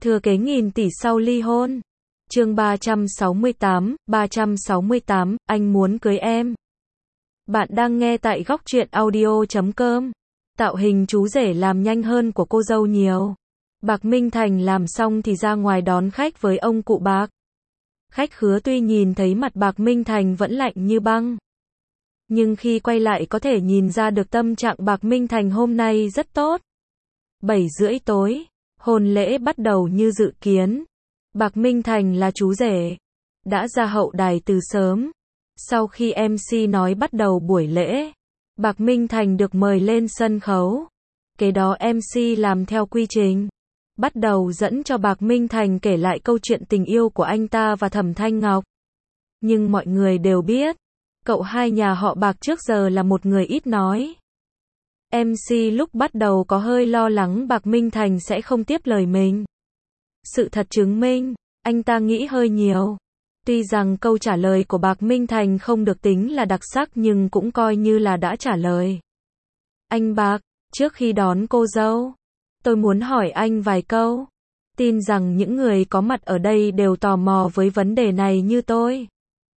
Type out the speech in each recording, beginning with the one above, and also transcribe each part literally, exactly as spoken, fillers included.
Thừa kế nghìn tỷ sau ly hôn. Chương ba trăm sáu mươi tám, ba trăm sáu mươi tám, anh muốn cưới em. Bạn đang nghe tại góc truyện audio chấm com. Tạo hình chú rể làm nhanh hơn của cô dâu nhiều. Bạc Minh Thành làm xong thì ra ngoài đón khách với ông cụ Bạc. Khách khứa tuy nhìn thấy mặt Bạc Minh Thành vẫn lạnh như băng, nhưng khi quay lại có thể nhìn ra được tâm trạng Bạc Minh Thành hôm nay rất tốt. Bảy rưỡi tối, hôn lễ bắt đầu như dự kiến. Bạc Minh Thành là chú rể, đã ra hậu đài từ sớm. Sau khi em xê nói bắt đầu buổi lễ, Bạc Minh Thành được mời lên sân khấu. Kế đó em xê làm theo quy trình, bắt đầu dẫn cho Bạc Minh Thành kể lại câu chuyện tình yêu của anh ta và Thẩm Thanh Ngọc. Nhưng mọi người đều biết, cậu hai nhà họ Bạc trước giờ là một người ít nói. em xê lúc bắt đầu có hơi lo lắng Bạc Minh Thành sẽ không tiếp lời mình. Sự thật chứng minh, anh ta nghĩ hơi nhiều. Tuy rằng câu trả lời của Bạc Minh Thành không được tính là đặc sắc nhưng cũng coi như là đã trả lời. Anh Bạc, trước khi đón cô dâu, tôi muốn hỏi anh vài câu. Tin rằng những người có mặt ở đây đều tò mò với vấn đề này như tôi.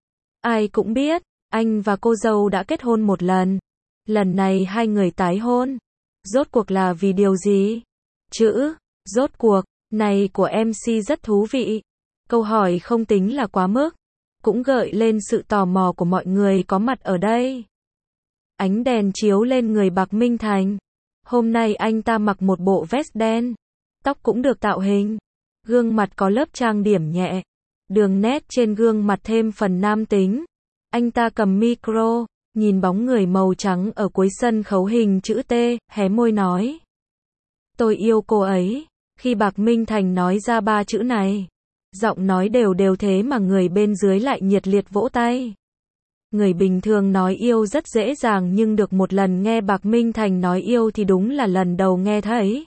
Ai cũng biết, anh và cô dâu đã kết hôn một lần. Lần này hai người tái hôn. Rốt cuộc là vì điều gì? Chữ, rốt cuộc, này của em xê rất thú vị. Câu hỏi không tính là quá mức, cũng gợi lên sự tò mò của mọi người có mặt ở đây. Ánh đèn chiếu lên người Bạc Minh Thành. Hôm nay anh ta mặc một bộ vest đen, tóc cũng được tạo hình, gương mặt có lớp trang điểm nhẹ, đường nét trên gương mặt thêm phần nam tính. Anh ta cầm micro, nhìn bóng người màu trắng ở cuối sân khấu hình chữ T, hé môi nói: tôi yêu cô ấy. Khi Bạc Minh Thành nói ra ba chữ này, giọng nói đều đều thế mà người bên dưới lại nhiệt liệt vỗ tay. Người bình thường nói yêu rất dễ dàng nhưng được một lần nghe Bạc Minh Thành nói yêu thì đúng là lần đầu nghe thấy.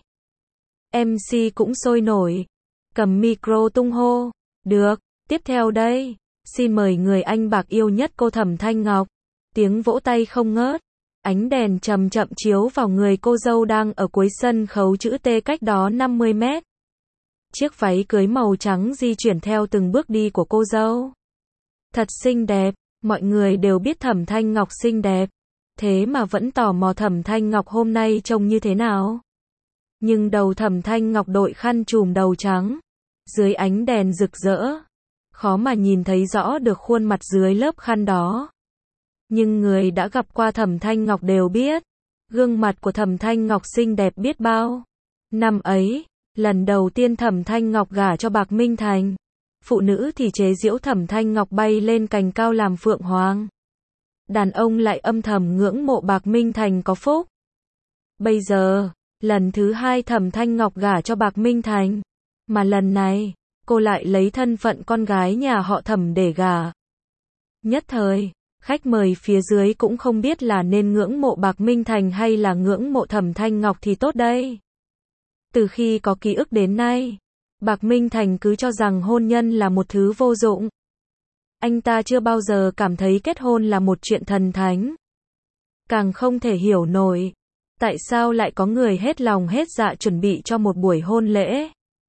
em xê cũng sôi nổi, cầm micro tung hô: được, tiếp theo đây, xin mời người anh Bạc yêu nhất cô Thẩm Thanh Ngọc. Tiếng vỗ tay không ngớt, ánh đèn chậm chậm chiếu vào người cô dâu đang ở cuối sân khấu chữ T cách đó năm mươi mét. Chiếc váy cưới màu trắng di chuyển theo từng bước đi của cô dâu. Thật xinh đẹp, mọi người đều biết Thẩm Thanh Ngọc xinh đẹp, thế mà vẫn tò mò Thẩm Thanh Ngọc hôm nay trông như thế nào. Nhưng đầu Thẩm Thanh Ngọc đội khăn trùm đầu trắng, dưới ánh đèn rực rỡ, khó mà nhìn thấy rõ được khuôn mặt dưới lớp khăn đó. Nhưng người đã gặp qua Thẩm Thanh Ngọc đều biết, gương mặt của Thẩm Thanh Ngọc xinh đẹp biết bao. Năm ấy, lần đầu tiên Thẩm Thanh Ngọc gả cho Bạc Minh Thành, phụ nữ thì chế giễu Thẩm Thanh Ngọc bay lên cành cao làm phượng hoàng. Đàn ông lại âm thầm ngưỡng mộ Bạc Minh Thành có phúc. Bây giờ, lần thứ hai Thẩm Thanh Ngọc gả cho Bạc Minh Thành, mà lần này, cô lại lấy thân phận con gái nhà họ Thẩm để gả. Nhất thời, khách mời phía dưới cũng không biết là nên ngưỡng mộ Bạc Minh Thành hay là ngưỡng mộ Thẩm Thanh Ngọc thì tốt đây. Từ khi có ký ức đến nay, Bạc Minh Thành cứ cho rằng hôn nhân là một thứ vô dụng. Anh ta chưa bao giờ cảm thấy kết hôn là một chuyện thần thánh. Càng không thể hiểu nổi, tại sao lại có người hết lòng hết dạ chuẩn bị cho một buổi hôn lễ,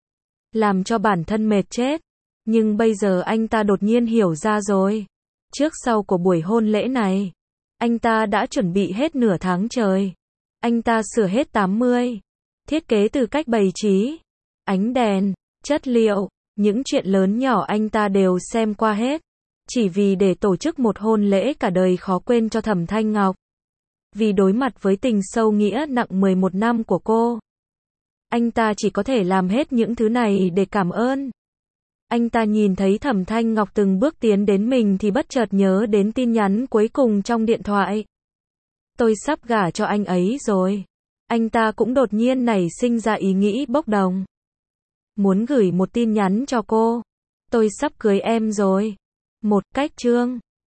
làm cho bản thân mệt chết. Nhưng bây giờ anh ta đột nhiên hiểu ra rồi. Trước sau của buổi hôn lễ này, anh ta đã chuẩn bị hết nửa tháng trời. Anh ta sửa hết tám mươi, thiết kế từ cách bày trí, ánh đèn, chất liệu, những chuyện lớn nhỏ anh ta đều xem qua hết, chỉ vì để tổ chức một hôn lễ cả đời khó quên cho Thẩm Thanh Ngọc. Vì đối mặt với tình sâu nghĩa nặng mười một năm của cô, anh ta chỉ có thể làm hết những thứ này để cảm ơn. Anh ta nhìn thấy Thẩm Thanh Ngọc từng bước tiến đến mình thì bất chợt nhớ đến tin nhắn cuối cùng trong điện thoại. Tôi sắp gả cho anh ấy rồi. Anh ta cũng đột nhiên nảy sinh ra ý nghĩ bốc đồng. Muốn gửi một tin nhắn cho cô. Tôi sắp cưới em rồi. Một cách chương.